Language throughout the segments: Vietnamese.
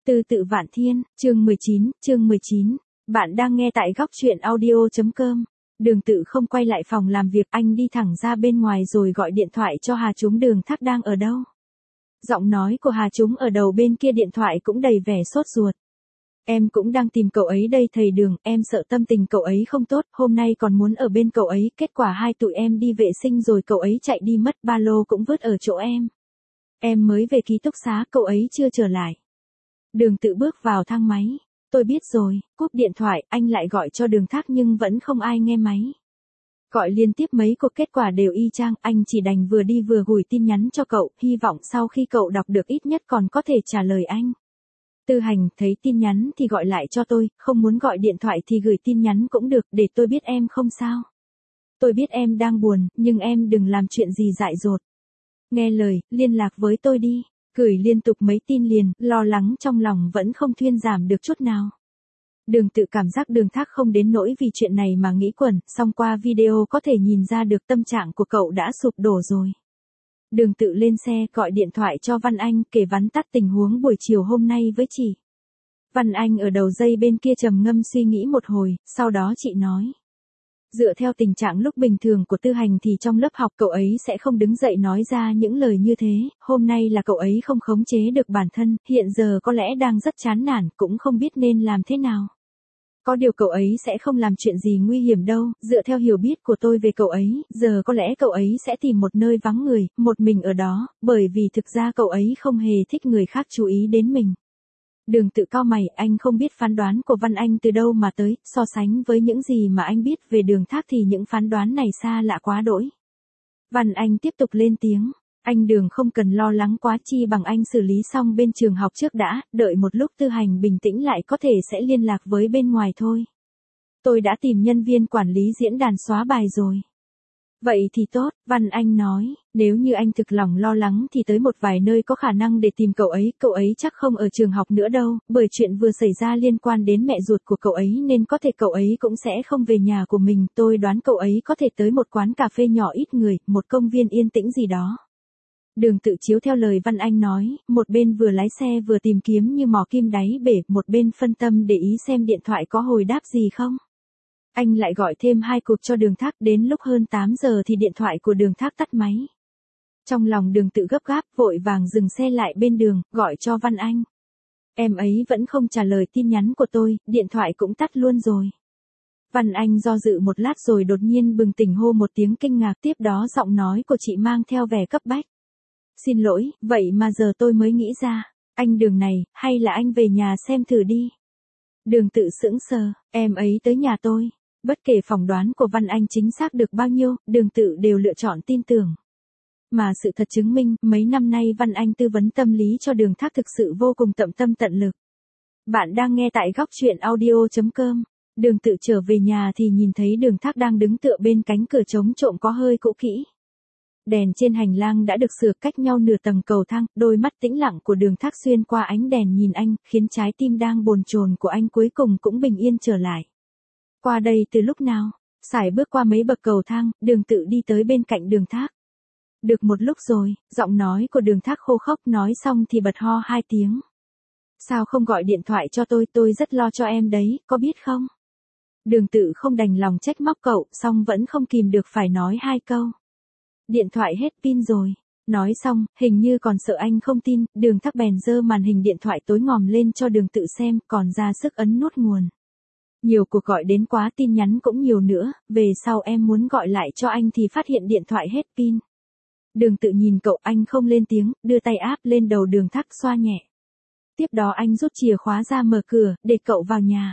Tư tự Vạn Thiên, chương 19. Bạn đang nghe tại góc truyện audio.com. Đường Tự không quay lại phòng làm việc, anh đi thẳng ra bên ngoài rồi gọi điện thoại cho Hà Trúng. Đường Thác đang ở đâu? Giọng nói của Hà Trúng ở đầu bên kia điện thoại cũng đầy vẻ sốt ruột. Em cũng đang tìm cậu ấy đây thầy Đường, em sợ tâm tình cậu ấy không tốt, hôm nay còn muốn ở bên cậu ấy, kết quả hai tụi em đi vệ sinh rồi cậu ấy chạy đi mất, ba lô cũng vứt ở chỗ em. Em mới về ký túc xá, cậu ấy chưa trở lại. Đường Tự bước vào thang máy. Tôi biết rồi, cúp điện thoại, anh lại gọi cho Đường Thác nhưng vẫn không ai nghe máy. Gọi liên tiếp mấy cuộc kết quả đều y chang, anh chỉ đành vừa đi vừa gửi tin nhắn cho cậu, hy vọng sau khi cậu đọc được ít nhất còn có thể trả lời anh. Tư Hành, thấy tin nhắn thì gọi lại cho tôi, không muốn gọi điện thoại thì gửi tin nhắn cũng được, để tôi biết em không sao. Tôi biết em đang buồn, nhưng em đừng làm chuyện gì dại dột. Nghe lời, liên lạc với tôi đi. Gửi liên tục mấy tin liền, lo lắng trong lòng vẫn không thuyên giảm được chút nào. Đường Tự cảm giác Đường Thác không đến nỗi vì chuyện này mà nghĩ quẩn, song qua video có thể nhìn ra được tâm trạng của cậu đã sụp đổ rồi. Đường Tự lên xe gọi điện thoại cho Văn Anh kể vắn tắt tình huống buổi chiều hôm nay với chị. Văn Anh ở đầu dây bên kia trầm ngâm suy nghĩ một hồi, sau đó chị nói. Dựa theo tình trạng lúc bình thường của Tư Hành thì trong lớp học cậu ấy sẽ không đứng dậy nói ra những lời như thế, hôm nay là cậu ấy không khống chế được bản thân, hiện giờ có lẽ đang rất chán nản, cũng không biết nên làm thế nào. Có điều cậu ấy sẽ không làm chuyện gì nguy hiểm đâu, dựa theo hiểu biết của tôi về cậu ấy, giờ có lẽ cậu ấy sẽ tìm một nơi vắng người, một mình ở đó, bởi vì thực ra cậu ấy không hề thích người khác chú ý đến mình. Đường Tự cau mày, anh không biết phán đoán của Văn Anh từ đâu mà tới, so sánh với những gì mà anh biết về Đường Thác thì những phán đoán này xa lạ quá đỗi. Văn Anh tiếp tục lên tiếng, anh Đường không cần lo lắng quá, chi bằng anh xử lý xong bên trường học trước đã, đợi một lúc Tư Hành bình tĩnh lại có thể sẽ liên lạc với bên ngoài thôi. Tôi đã tìm nhân viên quản lý diễn đàn xóa bài rồi. Vậy thì tốt, Văn Anh nói, nếu như anh thực lòng lo lắng thì tới một vài nơi có khả năng để tìm cậu ấy chắc không ở trường học nữa đâu, bởi chuyện vừa xảy ra liên quan đến mẹ ruột của cậu ấy nên có thể cậu ấy cũng sẽ không về nhà của mình, tôi đoán cậu ấy có thể tới một quán cà phê nhỏ ít người, một công viên yên tĩnh gì đó. Đường Tự chiếu theo lời Văn Anh nói, một bên vừa lái xe vừa tìm kiếm như mò kim đáy bể, một bên phân tâm để ý xem điện thoại có hồi đáp gì không. Anh lại gọi thêm 2 cuộc cho Đường Thác, đến lúc hơn 8 giờ thì điện thoại của Đường Thác tắt máy. Trong lòng Đường Tự gấp gáp, vội vàng dừng xe lại bên đường, gọi cho Văn Anh. Em ấy vẫn không trả lời tin nhắn của tôi, điện thoại cũng tắt luôn rồi. Văn Anh do dự một lát rồi đột nhiên bừng tỉnh hô một tiếng kinh ngạc, tiếp đó giọng nói của chị mang theo vẻ cấp bách. Xin lỗi, vậy mà giờ tôi mới nghĩ ra, anh Đường này, hay là anh về nhà xem thử đi. Đường Tự sững sờ, em ấy tới nhà tôi. Bất kể phỏng đoán của Văn Anh chính xác được bao nhiêu, Đường Tự đều lựa chọn tin tưởng. Mà sự thật chứng minh, mấy năm nay Văn Anh tư vấn tâm lý cho Đường Thác thực sự vô cùng tận tâm tận lực. Bạn đang nghe tại góc truyện audio.com. Đường Tự trở về nhà thì nhìn thấy Đường Thác đang đứng tựa bên cánh cửa trống trộm có hơi cũ kỹ. Đèn trên hành lang đã được sửa cách nhau nửa tầng cầu thang, đôi mắt tĩnh lặng của Đường Thác xuyên qua ánh đèn nhìn anh, khiến trái tim đang bồn chồn của anh cuối cùng cũng bình yên trở lại. Qua đây từ lúc nào? Sải bước qua mấy bậc cầu thang, Đường Tự đi tới bên cạnh Đường Thác. Được một lúc rồi, giọng nói của Đường Thác khô khốc, nói xong thì bật ho 2 tiếng. Sao không gọi điện thoại cho tôi rất lo cho em đấy, có biết không? Đường Tự không đành lòng trách móc cậu, song vẫn không kìm được phải nói 2 câu. Điện thoại hết pin rồi. Nói xong, hình như còn sợ anh không tin, Đường Thác bèn giơ màn hình điện thoại tối ngòm lên cho Đường Tự xem, còn ra sức ấn nút nguồn. Nhiều cuộc gọi đến quá, tin nhắn cũng nhiều nữa, về sau em muốn gọi lại cho anh thì phát hiện điện thoại hết pin. Đường Tự nhìn cậu, anh không lên tiếng, đưa tay áp lên đầu Đường Thác xoa nhẹ. Tiếp đó anh rút chìa khóa ra mở cửa, để cậu vào nhà.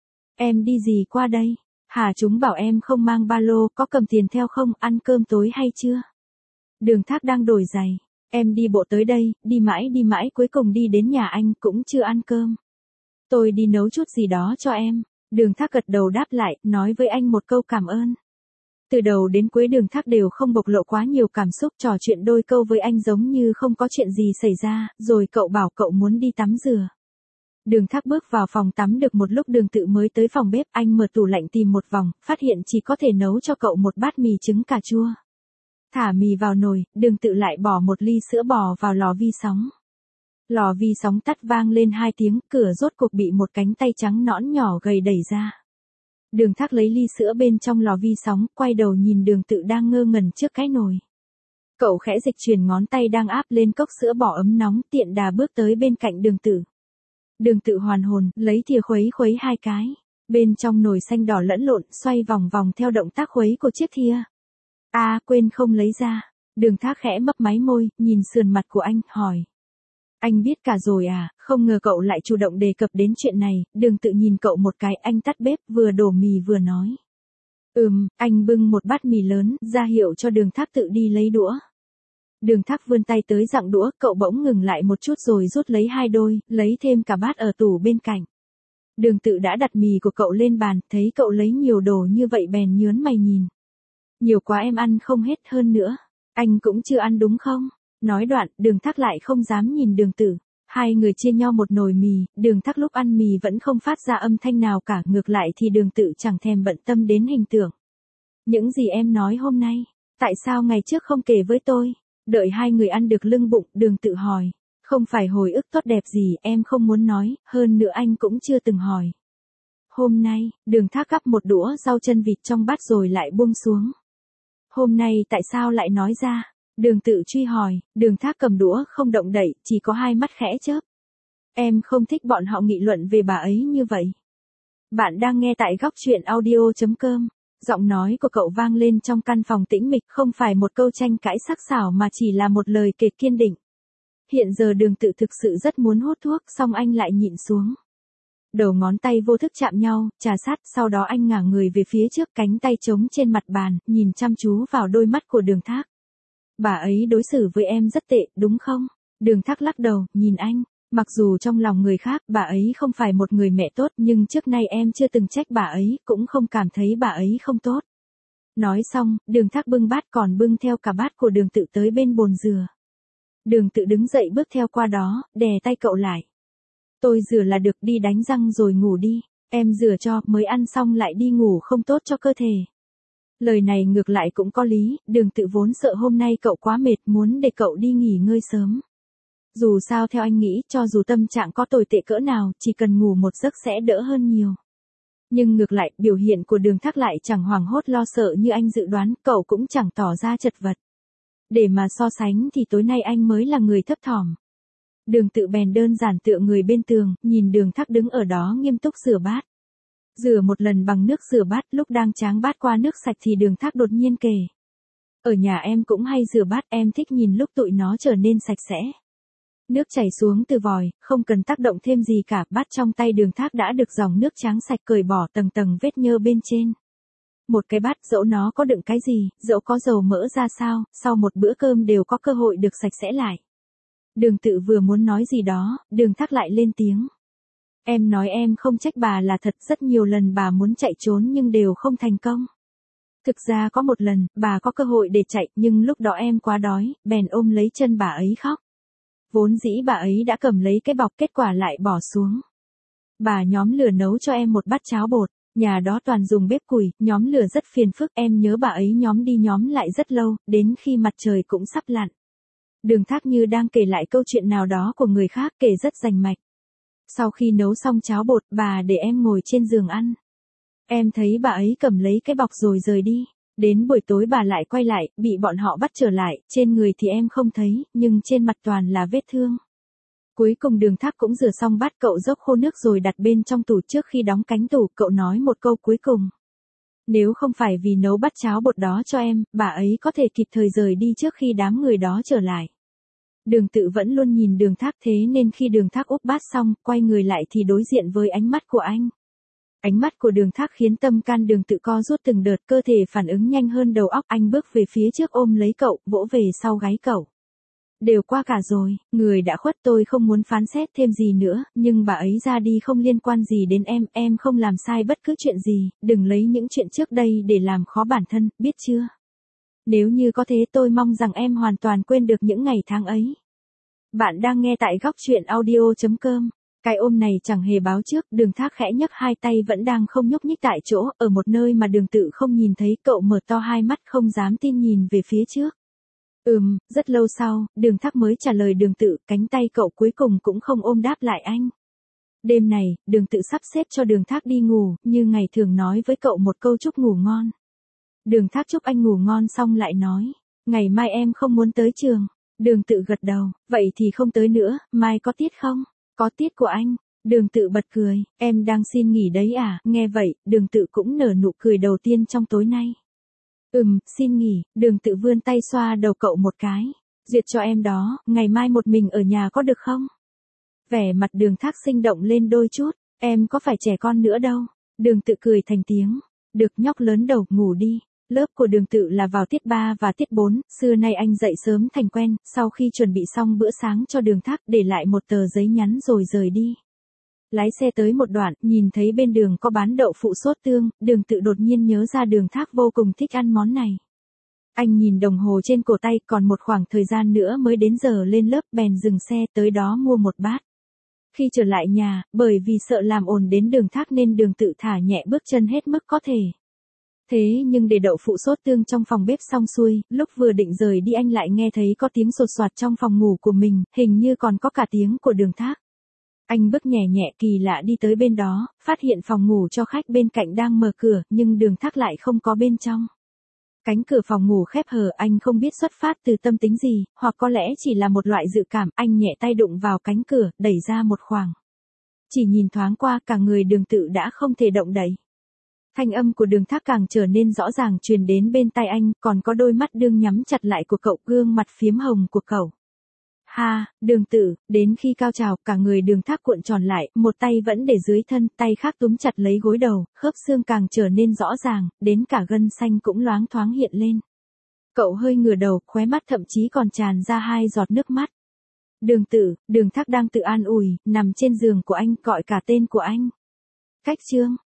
Em đi gì qua đây? Hà Trúng bảo em không mang ba lô, có cầm tiền theo không, ăn cơm tối hay chưa? Đường Thác đang đổi giày. Em đi bộ tới đây, đi mãi cuối cùng đi đến nhà anh cũng chưa ăn cơm. Tôi đi nấu chút gì đó cho em. Đường Thác gật đầu đáp lại, nói với anh một câu cảm ơn. Từ đầu đến cuối Đường Thác đều không bộc lộ quá nhiều cảm xúc, trò chuyện đôi câu với anh giống như không có chuyện gì xảy ra, rồi cậu bảo cậu muốn đi tắm rửa. Đường Thác bước vào phòng tắm được một lúc Đường Tự mới tới phòng bếp, anh mở tủ lạnh tìm một vòng, phát hiện chỉ có thể nấu cho cậu một bát mì trứng cà chua. Thả mì vào nồi, Đường Tự lại bỏ một ly sữa bò vào lò vi sóng. Lò vi sóng tắt vang lên 2 tiếng, cửa rốt cuộc bị một cánh tay trắng nõn nhỏ gầy đẩy ra. Đường Thác lấy ly sữa bên trong lò vi sóng, quay đầu nhìn Đường Tự đang ngơ ngẩn trước cái nồi. Cậu khẽ dịch chuyển ngón tay đang áp lên cốc sữa bỏ ấm nóng, tiện đà bước tới bên cạnh Đường Tự. Đường Tự hoàn hồn, lấy thìa khuấy khuấy 2 cái. Bên trong nồi xanh đỏ lẫn lộn, xoay vòng vòng theo động tác khuấy của chiếc thìa. Quên không lấy ra. Đường Thác khẽ mấp máy môi, nhìn sườn mặt của anh, hỏi. Anh biết cả rồi à? Không ngờ cậu lại chủ động đề cập đến chuyện này. Đường Tự nhìn cậu một cái, anh tắt bếp, vừa đổ mì vừa nói. Anh bưng một bát mì lớn, ra hiệu cho Đường Thác tự đi lấy đũa. Đường Thác vươn tay tới dặng đũa, cậu bỗng ngừng lại một chút rồi rút lấy 2 đôi, lấy thêm cả bát ở tủ bên cạnh. Đường Tự đã đặt mì của cậu lên bàn, thấy cậu lấy nhiều đồ như vậy bèn nhớn mày nhìn. Nhiều quá em ăn không hết, hơn nữa. Anh cũng chưa ăn đúng không? Nói đoạn, Đường Thác lại không dám nhìn Đường Tự. 2 người chia nhau một nồi mì, Đường Thác lúc ăn mì vẫn không phát ra âm thanh nào cả, ngược lại thì Đường Tự chẳng thèm bận tâm đến hình tượng. Những gì em nói hôm nay, tại sao ngày trước không kể với tôi? Đợi 2 người ăn được lưng bụng, Đường Tự hỏi. Không phải hồi ức tốt đẹp gì, em không muốn nói, hơn nữa anh cũng chưa từng hỏi. Hôm nay, Đường Thác gắp một đũa rau chân vịt trong bát rồi lại buông xuống. Hôm nay tại sao lại nói ra? Đường Tự truy hỏi, Đường Thác cầm đũa không động đậy, chỉ có 2 mắt khẽ chớp. Em không thích bọn họ nghị luận về bà ấy như vậy. Bạn đang nghe tại góc truyện audio.com. Giọng nói của cậu vang lên trong căn phòng tĩnh mịch, không phải một câu tranh cãi sắc sảo mà chỉ là một lời kể kiên định. Hiện giờ Đường Tự thực sự rất muốn hút thuốc, song anh lại nhịn xuống. Đầu ngón tay vô thức chạm nhau, trà sát, sau đó anh ngả người về phía trước, cánh tay trống trên mặt bàn, nhìn chăm chú vào đôi mắt của Đường Thác. Bà ấy đối xử với em rất tệ, đúng không? Đường Thác lắc đầu, nhìn anh. Mặc dù trong lòng người khác, bà ấy không phải một người mẹ tốt, nhưng trước nay em chưa từng trách bà ấy, cũng không cảm thấy bà ấy không tốt. Nói xong, Đường Thác bưng bát còn bưng theo cả bát của Đường Tự tới bên bồn rửa. Đường Tự đứng dậy bước theo qua đó, đè tay cậu lại. Tôi rửa là được, đi đánh răng rồi ngủ đi. Em rửa cho, mới ăn xong lại đi ngủ không tốt cho cơ thể. Lời này ngược lại cũng có lý, Đường Tự vốn sợ hôm nay cậu quá mệt, muốn để cậu đi nghỉ ngơi sớm. Dù sao theo anh nghĩ, cho dù tâm trạng có tồi tệ cỡ nào, chỉ cần ngủ một giấc sẽ đỡ hơn nhiều. Nhưng ngược lại, biểu hiện của Đường Thác lại chẳng hoảng hốt lo sợ như anh dự đoán, cậu cũng chẳng tỏ ra chật vật. Để mà so sánh thì tối nay anh mới là người thấp thỏm. Đường Tự bèn đơn giản tựa người bên tường, nhìn Đường Thác đứng ở đó nghiêm túc rửa bát. Rửa một lần bằng nước rửa bát, lúc đang tráng bát qua nước sạch thì Đường Thác đột nhiên kể. Ở nhà em cũng hay rửa bát, em thích nhìn lúc tụi nó trở nên sạch sẽ. Nước chảy xuống từ vòi, không cần tác động thêm gì cả, bát trong tay Đường Thác đã được dòng nước trắng sạch cởi bỏ tầng tầng vết nhơ bên trên. Một cái bát, dẫu nó có đựng cái gì, dẫu có dầu mỡ ra sao, sau một bữa cơm đều có cơ hội được sạch sẽ lại. Đường Tự vừa muốn nói gì đó, Đường Thác lại lên tiếng. Em nói em không trách bà là thật, rất nhiều lần bà muốn chạy trốn nhưng đều không thành công. Thực ra có một lần, bà có cơ hội để chạy, nhưng lúc đó em quá đói, bèn ôm lấy chân bà ấy khóc. Vốn dĩ bà ấy đã cầm lấy cái bọc, kết quả lại bỏ xuống. Bà nhóm lửa nấu cho em một bát cháo bột, nhà đó toàn dùng bếp củi, nhóm lửa rất phiền phức, em nhớ bà ấy nhóm đi nhóm lại rất lâu, đến khi mặt trời cũng sắp lặn. Đường Thác như đang kể lại câu chuyện nào đó của người khác, kể rất rành mạch. Sau khi nấu xong cháo bột, bà để em ngồi trên giường ăn. Em thấy bà ấy cầm lấy cái bọc rồi rời đi. Đến buổi tối bà lại quay lại, bị bọn họ bắt trở lại, trên người thì em không thấy, nhưng trên mặt toàn là vết thương. Cuối cùng Đường Thác cũng rửa xong bát, cậu dốc khô nước rồi đặt bên trong tủ. Trước khi đóng cánh tủ, cậu nói một câu cuối cùng. Nếu không phải vì nấu bát cháo bột đó cho em, bà ấy có thể kịp thời rời đi trước khi đám người đó trở lại. Đường Tự vẫn luôn nhìn Đường Thác, thế nên khi Đường Thác úp bát xong, quay người lại thì đối diện với ánh mắt của anh. Ánh mắt của Đường Thác khiến tâm can Đường Tự co rút từng đợt, cơ thể phản ứng nhanh hơn đầu óc, anh bước về phía trước ôm lấy cậu, vỗ về sau gáy cậu. Đều qua cả rồi, người đã khuất, tôi không muốn phán xét thêm gì nữa, nhưng bà ấy ra đi không liên quan gì đến em không làm sai bất cứ chuyện gì, đừng lấy những chuyện trước đây để làm khó bản thân, biết chưa? Nếu như có thế tôi mong rằng em hoàn toàn quên được những ngày tháng ấy. Bạn đang nghe tại góc truyện audio.com. Cái ôm này chẳng hề báo trước, Đường Thác khẽ nhấc 2 tay vẫn đang không nhúc nhích tại chỗ, ở một nơi mà Đường Tự không nhìn thấy, cậu mở to 2 mắt không dám tin nhìn về phía trước. Rất lâu sau, Đường Thác mới trả lời Đường Tự, cánh tay cậu cuối cùng cũng không ôm đáp lại anh. Đêm này, Đường Tự sắp xếp cho Đường Thác đi ngủ, như ngày thường nói với cậu một câu chúc ngủ ngon. Đường Thác chúc anh ngủ ngon xong lại nói, ngày mai em không muốn tới trường. Đường Tự gật đầu, vậy thì không tới nữa, mai có tiết không? Có tiết của anh. Đường Tự bật cười, em đang xin nghỉ đấy à? Nghe vậy, Đường Tự cũng nở nụ cười đầu tiên trong tối nay. Xin nghỉ. Đường Tự vươn tay xoa đầu cậu một cái. Duyệt cho em đó, ngày mai một mình ở nhà có được không? Vẻ mặt Đường Thác sinh động lên đôi chút, em có phải trẻ con nữa đâu. Đường Tự cười thành tiếng, được nhóc lớn đầu, ngủ đi. Lớp của Đường Tự là vào tiết 3 và tiết 4, xưa nay anh dậy sớm thành quen, sau khi chuẩn bị xong bữa sáng cho Đường Thác để lại một tờ giấy nhắn rồi rời đi. Lái xe tới một đoạn, nhìn thấy bên đường có bán đậu phụ sốt tương, Đường Tự đột nhiên nhớ ra Đường Thác vô cùng thích ăn món này. Anh nhìn đồng hồ trên cổ tay, còn một khoảng thời gian nữa mới đến giờ lên lớp, bèn dừng xe tới đó mua một bát. Khi trở lại nhà, bởi vì sợ làm ồn đến Đường Thác nên Đường Tự thả nhẹ bước chân hết mức có thể. Thế nhưng để đậu phụ sốt tương trong phòng bếp xong xuôi, lúc vừa định rời đi anh lại nghe thấy có tiếng sột soạt trong phòng ngủ của mình, hình như còn có cả tiếng của Đường Thác. Anh bước nhẹ nhẹ kỳ lạ đi tới bên đó, phát hiện phòng ngủ cho khách bên cạnh đang mở cửa, nhưng Đường Thác lại không có bên trong. Cánh cửa phòng ngủ khép hờ, anh không biết xuất phát từ tâm tính gì, hoặc có lẽ chỉ là một loại dự cảm, anh nhẹ tay đụng vào cánh cửa, đẩy ra một khoảng. Chỉ nhìn thoáng qua, cả người Đường Tự đã không thể động đậy. Thanh âm của Đường Thác càng trở nên rõ ràng truyền đến bên tai anh, còn có đôi mắt đương nhắm chặt lại của cậu, gương mặt phiếm hồng của cậu. Ha, Đường Tự, đến khi cao trào, cả người Đường Thác cuộn tròn lại, một tay vẫn để dưới thân, tay khác túm chặt lấy gối đầu, khớp xương càng trở nên rõ ràng, đến cả gân xanh cũng loáng thoáng hiện lên. Cậu hơi ngửa đầu, khóe mắt thậm chí còn tràn ra 2 giọt nước mắt. Đường Tự, Đường Thác đang tự an ủi, nằm trên giường của anh, gọi cả tên của anh. Cách Trương.